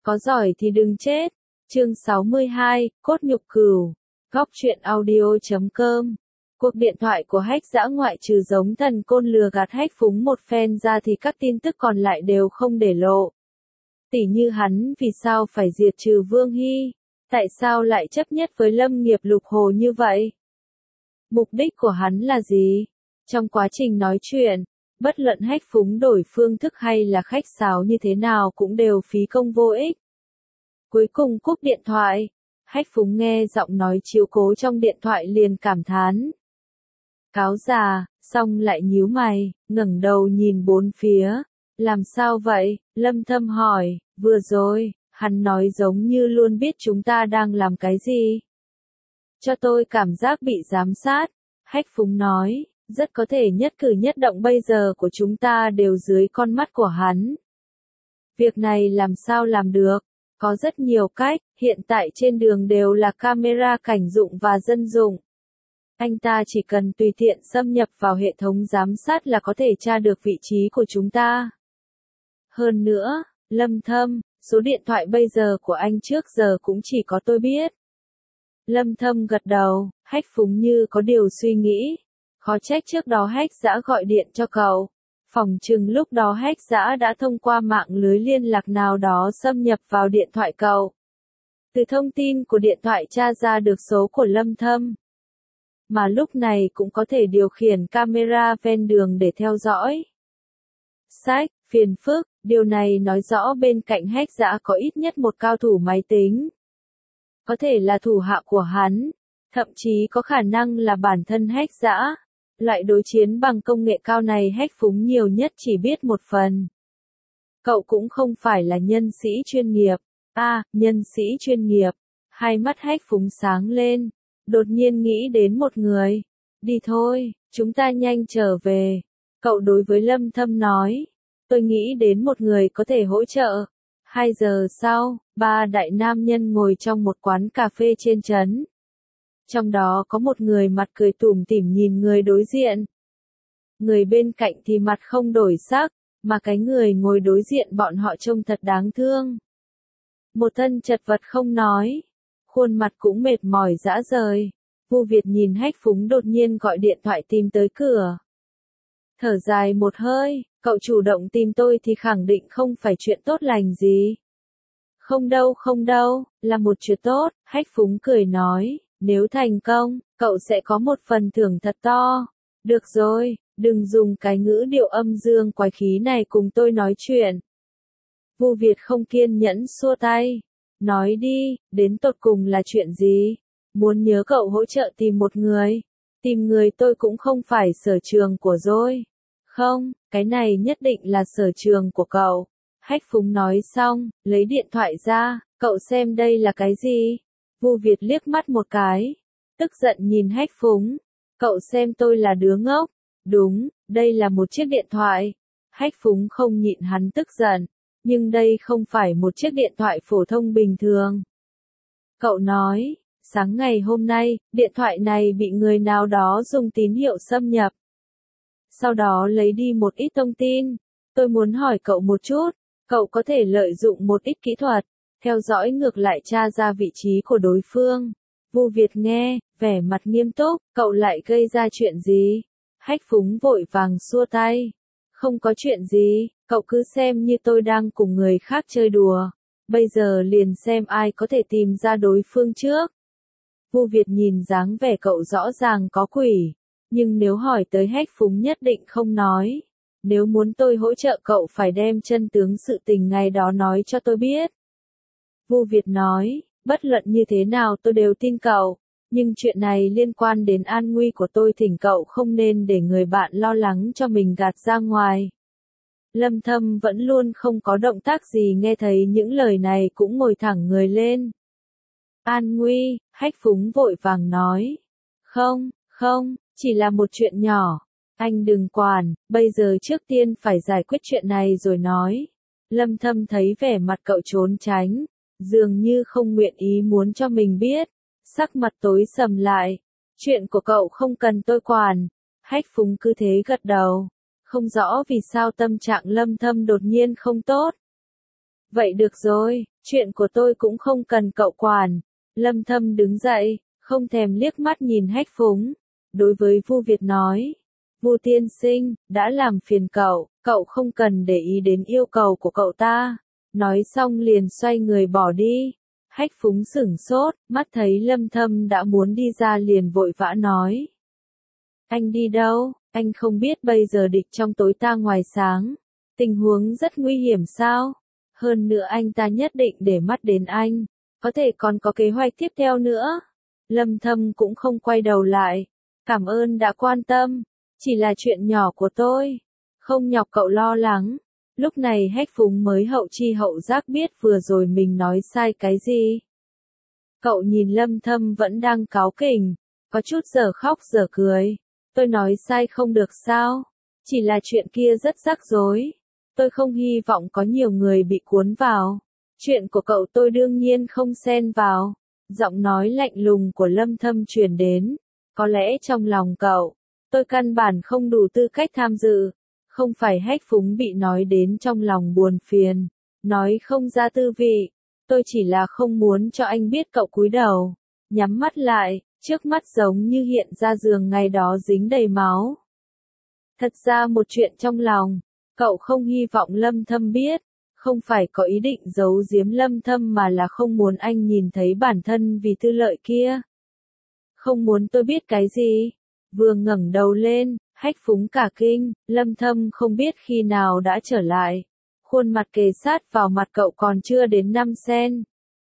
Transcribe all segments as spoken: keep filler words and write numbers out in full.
Có giỏi thì đừng chết. Chương sáu mươi hai, Cốt nhục cừu. Góc truyện audio chấm com. Cuộc điện thoại của Hách Dã ngoại trừ giống thần côn lừa gạt Hách Phúng một phen ra thì các tin tức còn lại đều không để lộ. Tỉ như hắn vì sao phải diệt trừ Vương Hy, tại sao lại chấp nhất với Lâm Nghiệp Lục Hồ như vậy? Mục đích của hắn là gì? Trong quá trình nói chuyện, bất luận Hách Phúng đổi phương thức hay là khách sáo như thế nào cũng đều phí công vô ích. Cuối cùng cúp điện thoại, Hách Phúng nghe giọng nói chiếu cố trong điện thoại liền cảm thán. Cáo già, xong lại nhíu mày, ngẩng đầu nhìn bốn phía. Làm sao vậy? Lâm Thâm hỏi, vừa rồi, hắn nói giống như luôn biết chúng ta đang làm cái gì. Cho tôi cảm giác bị giám sát. Hách Phúng nói, rất có thể nhất cử nhất động bây giờ của chúng ta đều dưới con mắt của hắn. Việc này làm sao làm được? Có rất nhiều cách, hiện tại trên đường đều là camera cảnh dụng và dân dụng. Anh ta chỉ cần tùy tiện xâm nhập vào hệ thống giám sát là có thể tra được vị trí của chúng ta. Hơn nữa, Lâm Thâm, số điện thoại bây giờ của anh trước giờ cũng chỉ có tôi biết. Lâm Thâm gật đầu, Hách Phúng như có điều suy nghĩ. Khó trách trước đó Hách Dã gọi điện cho cậu. Phỏng chừng lúc đó Hách Dã đã thông qua mạng lưới liên lạc nào đó xâm nhập vào điện thoại cậu. Từ thông tin của điện thoại tra ra được số của Lâm Thâm. Mà lúc này cũng có thể điều khiển camera ven đường để theo dõi. Sách, phiền phức, điều này nói rõ bên cạnh Hách Dã có ít nhất một cao thủ máy tính. Có thể là thủ hạ của hắn, thậm chí có khả năng là bản thân Hách Dã. Loại đối chiến bằng công nghệ cao này Hách Phúng nhiều nhất chỉ biết một phần. Cậu cũng không phải là nhân sĩ chuyên nghiệp. A, à, nhân sĩ chuyên nghiệp. Hai mắt Hách Phúng sáng lên, đột nhiên nghĩ đến một người. Đi thôi, chúng ta nhanh trở về. Cậu đối với Lâm Thâm nói, tôi nghĩ đến một người có thể hỗ trợ. Hai giờ sau, ba đại nam nhân ngồi trong một quán cà phê trên trấn. Trong đó có một người mặt cười tủm tỉm nhìn người đối diện. Người bên cạnh thì mặt không đổi sắc, mà cái người ngồi đối diện bọn họ trông thật đáng thương. Một thân chật vật không nói, khuôn mặt cũng mệt mỏi rã rời. Vu Việt nhìn Hách Phúng đột nhiên gọi điện thoại tìm tới cửa. Thở dài một hơi, cậu chủ động tìm tôi thì khẳng định không phải chuyện tốt lành gì. Không đâu không đâu, là một chuyện tốt, Hách Phúng cười nói. Nếu thành công, cậu sẽ có một phần thưởng thật to. Được rồi, đừng dùng cái ngữ điệu âm dương quái khí này cùng tôi nói chuyện. Vu Việt không kiên nhẫn xua tay. Nói đi, đến tột cùng là chuyện gì? Muốn nhớ cậu hỗ trợ tìm một người. Tìm người tôi cũng không phải sở trường của tôi. Không, cái này nhất định là sở trường của cậu. Hách Phúng nói xong, lấy điện thoại ra, cậu xem đây là cái gì? Vu Việt liếc mắt một cái, tức giận nhìn Hách Phúng. Cậu xem tôi là đứa ngốc. Đúng, đây là một chiếc điện thoại. Hách Phúng không nhịn hắn tức giận. Nhưng đây không phải một chiếc điện thoại phổ thông bình thường. Cậu nói, sáng ngày hôm nay, điện thoại này bị người nào đó dùng tín hiệu xâm nhập. Sau đó lấy đi một ít thông tin. Tôi muốn hỏi cậu một chút, cậu có thể lợi dụng một ít kỹ thuật, theo dõi ngược lại tra ra vị trí của đối phương. Vu Việt nghe, vẻ mặt nghiêm túc, cậu lại gây ra chuyện gì? Hách Phúng vội vàng xua tay. Không có chuyện gì, cậu cứ xem như tôi đang cùng người khác chơi đùa. Bây giờ liền xem ai có thể tìm ra đối phương trước. Vu Việt nhìn dáng vẻ cậu rõ ràng có quỷ. Nhưng nếu hỏi tới Hách Phúng nhất định không nói. Nếu muốn tôi hỗ trợ cậu phải đem chân tướng sự tình ngày đó nói cho tôi biết. Vu Việt nói, bất luận như thế nào tôi đều tin cậu, nhưng chuyện này liên quan đến an nguy của tôi thỉnh cậu không nên để người bạn lo lắng cho mình gạt ra ngoài. Lâm Thâm vẫn luôn không có động tác gì nghe thấy những lời này cũng ngồi thẳng người lên. An nguy, Hách Phúng vội vàng nói. Không, không, chỉ là một chuyện nhỏ. Anh đừng quản, bây giờ trước tiên phải giải quyết chuyện này rồi nói. Lâm Thâm thấy vẻ mặt cậu trốn tránh, dường như không nguyện ý muốn cho mình biết. Sắc mặt tối sầm lại. Chuyện của cậu không cần tôi quản. Hách Phúng cứ thế gật đầu. Không rõ vì sao tâm trạng Lâm Thâm đột nhiên không tốt. Vậy được rồi, Chuyện của tôi cũng không cần cậu quản. Lâm Thâm đứng dậy, không thèm liếc mắt nhìn Hách Phúng. Đối với Vu Việt nói, Vu tiên sinh, đã làm phiền cậu, cậu không cần để ý đến yêu cầu của cậu ta. Nói xong liền xoay người bỏ đi. Hách Phúng sửng sốt, mắt thấy Lâm Thâm đã muốn đi ra liền vội vã nói. Anh đi đâu? Anh không biết bây giờ địch trong tối ta ngoài sáng. Tình huống rất nguy hiểm sao? Hơn nữa anh ta nhất định để mắt đến anh. Có thể còn có kế hoạch tiếp theo nữa. Lâm Thâm cũng không quay đầu lại. Cảm ơn đã quan tâm. Chỉ là chuyện nhỏ của tôi. Không nhọc cậu lo lắng. Lúc này Hách Phúng mới hậu chi hậu giác biết vừa rồi mình nói sai cái gì. Cậu nhìn Lâm Thâm vẫn đang cáu kỉnh. Có chút giờ khóc giờ cười. Tôi nói sai không được sao? Chỉ là chuyện kia rất rắc rối. Tôi không hy vọng có nhiều người bị cuốn vào. Chuyện của cậu tôi đương nhiên không xen vào. Giọng nói lạnh lùng của Lâm Thâm truyền đến. Có lẽ trong lòng cậu, tôi căn bản không đủ tư cách tham dự. Không phải Hách Phúng bị nói đến trong lòng buồn phiền. Nói không ra tư vị. Tôi chỉ là không muốn cho anh biết cậu cúi đầu. Nhắm mắt lại, trước mắt giống như hiện ra giường ngày đó dính đầy máu. Thật ra một chuyện trong lòng, cậu không hy vọng Lâm Thâm biết. Không phải có ý định giấu giếm Lâm Thâm mà là không muốn anh nhìn thấy bản thân vì tư lợi kia. Không muốn tôi biết cái gì. Vừa ngẩng đầu lên, Hách Phúng cả kinh, Lâm Thâm không biết khi nào đã trở lại. Khuôn mặt kề sát vào mặt cậu còn chưa đến năm xen.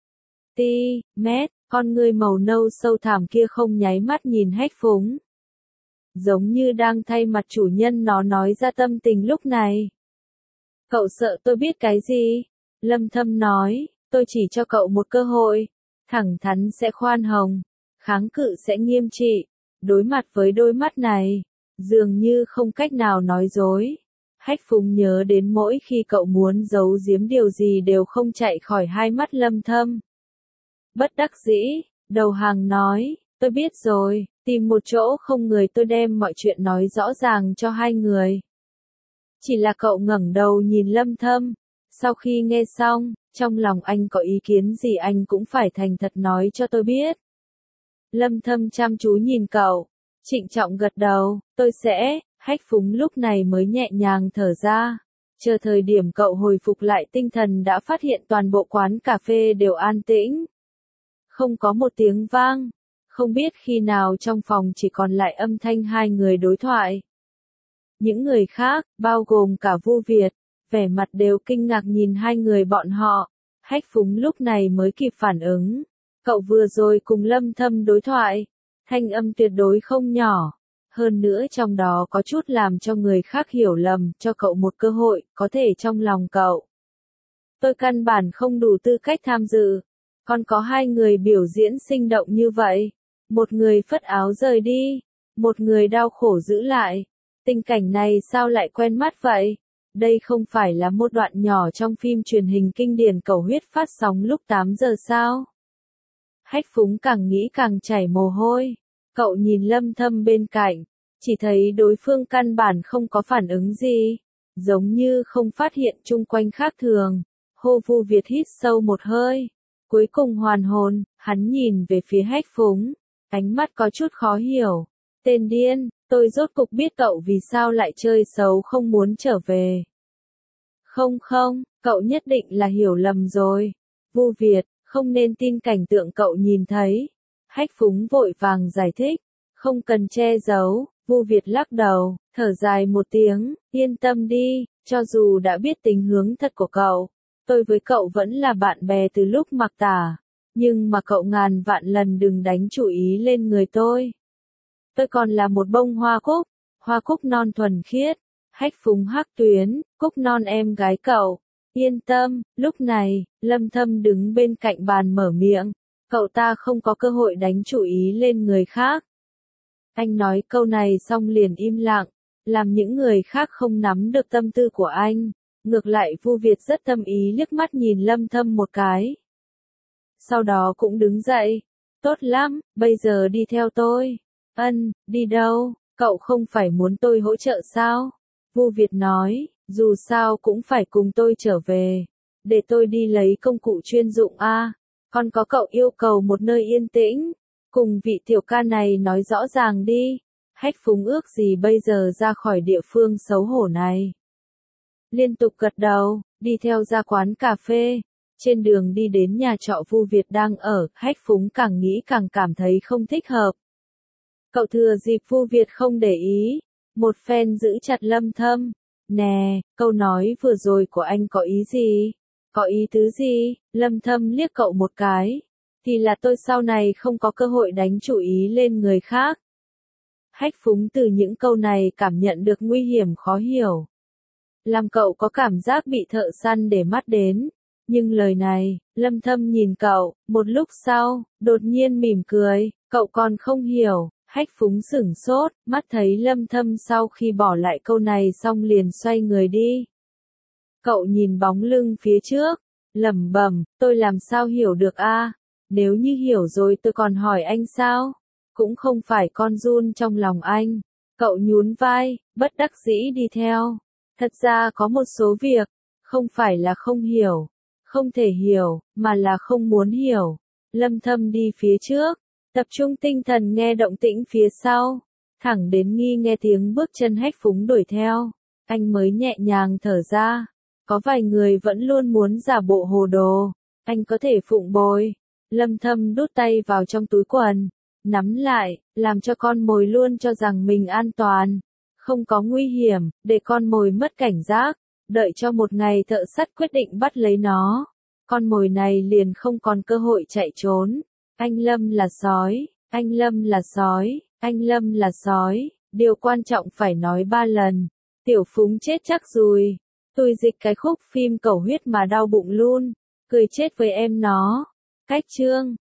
Ti, mét, con người màu nâu sâu thẳm kia không nháy mắt nhìn Hách Phúng. Giống như đang thay mặt chủ nhân nó nói ra tâm tình lúc này. Cậu sợ tôi biết cái gì? Lâm Thâm nói, tôi chỉ cho cậu một cơ hội. Thẳng thắn sẽ khoan hồng, kháng cự sẽ nghiêm trị. Đối mặt với đôi mắt này, dường như không cách nào nói dối. Hách Phúng nhớ đến mỗi khi cậu muốn giấu giếm điều gì đều không chạy khỏi hai mắt Lâm Thâm. Bất đắc dĩ, đầu hàng nói, tôi biết rồi, tìm một chỗ không người tôi đem mọi chuyện nói rõ ràng cho hai người. Chỉ là cậu ngẩng đầu nhìn Lâm Thâm, sau khi nghe xong, trong lòng anh có ý kiến gì anh cũng phải thành thật nói cho tôi biết. Lâm Thâm chăm chú nhìn cậu, trịnh trọng gật đầu, tôi sẽ. Hách Phúng lúc này mới nhẹ nhàng thở ra. Chờ thời điểm cậu hồi phục lại tinh thần đã phát hiện toàn bộ quán cà phê đều an tĩnh. Không có một tiếng vang. Không biết khi nào trong phòng chỉ còn lại âm thanh hai người đối thoại. Những người khác, bao gồm cả Vu Việt, vẻ mặt đều kinh ngạc nhìn hai người bọn họ. Hách Phúng lúc này mới kịp phản ứng. Cậu vừa rồi cùng Lâm Thâm đối thoại. Thanh âm tuyệt đối không nhỏ. Hơn nữa trong đó có chút làm cho người khác hiểu lầm, cho cậu một cơ hội, có thể trong lòng cậu. Tôi căn bản không đủ tư cách tham dự. Còn có hai người biểu diễn sinh động như vậy. Một người phất áo rời đi, một người đau khổ giữ lại. Tình cảnh này sao lại quen mắt vậy? Đây không phải là một đoạn nhỏ trong phim truyền hình kinh điển Cầu Huyết phát sóng lúc tám giờ sao? Hách Phúng càng nghĩ càng chảy mồ hôi. Cậu nhìn Lâm Thâm bên cạnh, chỉ thấy đối phương căn bản không có phản ứng gì, giống như không phát hiện chung quanh khác thường. Hô Vu Việt hít sâu một hơi, cuối cùng hoàn hồn, hắn nhìn về phía Hách Phúng, ánh mắt có chút khó hiểu. Tên điên, tôi rốt cục biết cậu vì sao lại chơi xấu không muốn trở về. Không không, cậu nhất định là hiểu lầm rồi. Vu Việt, không nên tin cảnh tượng cậu nhìn thấy. Hách Phúng vội vàng giải thích, không cần che giấu. Vu Việt lắc đầu, thở dài một tiếng, yên tâm đi, cho dù đã biết tình hướng thật của cậu, tôi với cậu vẫn là bạn bè từ lúc mặc tả, nhưng mà cậu ngàn vạn lần đừng đánh chủ ý lên người tôi. Tôi còn là một bông hoa cúc, hoa cúc non thuần khiết. Hách Phúng hắc tuyến, cúc non em gái cậu. Yên tâm, lúc này, Lâm Thâm đứng bên cạnh bàn mở miệng, cậu ta không có cơ hội đánh chủ ý lên người khác. Anh nói câu này xong liền im lặng, làm những người khác không nắm được tâm tư của anh. Ngược lại Vu Việt rất tâm ý liếc mắt nhìn Lâm Thâm một cái. Sau đó cũng đứng dậy. Tốt lắm, bây giờ đi theo tôi. Ân, đi đâu? Cậu không phải muốn tôi hỗ trợ sao? Vu Việt nói, dù sao cũng phải cùng tôi trở về. để tôi đi lấy công cụ chuyên dụng a. Còn có cậu yêu cầu một nơi yên tĩnh, cùng vị tiểu ca này nói rõ ràng đi. Hách Phúng ước gì bây giờ ra khỏi địa phương xấu hổ này. Liên tục gật đầu, đi theo ra quán cà phê. Trên đường đi đến nhà trọ Vu Việt đang ở, Hách Phúng càng nghĩ càng cảm thấy không thích hợp. Cậu thừa dịp Vu Việt không để ý, một phen giữ chặt Lâm Thâm. Nè, câu nói vừa rồi của anh có ý gì? Có ý tứ gì? Lâm Thâm liếc cậu một cái. Thì là tôi sau này không có cơ hội đánh chủ ý lên người khác. Hách Phúng từ những câu này cảm nhận được nguy hiểm khó hiểu. Làm cậu có cảm giác bị thợ săn để mắt đến. Nhưng lời này, Lâm Thâm nhìn cậu, một lúc sau, đột nhiên mỉm cười, cậu còn không hiểu. Hách Phúng sửng sốt, mắt thấy Lâm Thâm sau khi bỏ lại câu này xong liền xoay người đi. Cậu nhìn bóng lưng phía trước, lẩm bẩm, tôi làm sao hiểu được a? Nếu như hiểu rồi tôi còn hỏi anh sao? Cũng không phải con run trong lòng anh. Cậu nhún vai, bất đắc dĩ đi theo. Thật ra có một số việc, không phải là không hiểu, không thể hiểu, mà là không muốn hiểu. Lâm Thâm đi phía trước, tập trung tinh thần nghe động tĩnh phía sau, thẳng đến nghi nghe tiếng bước chân Hách Phúng đuổi theo, anh mới nhẹ nhàng thở ra. Có vài người vẫn luôn muốn giả bộ hồ đồ, anh có thể phụng bồi. Lâm Thâm đút tay vào trong túi quần, nắm lại, làm cho con mồi luôn cho rằng mình an toàn, không có nguy hiểm, để con mồi mất cảnh giác, đợi cho một ngày thợ sắt quyết định bắt lấy nó. Con mồi này liền không còn cơ hội chạy trốn. Anh Lâm là sói, anh Lâm là sói, anh Lâm là sói, điều quan trọng phải nói ba lần. Tiểu Phúng chết chắc rồi. Tôi dịch cái khúc phim cầu huyết mà đau bụng luôn, cười chết với em nó. Cách chương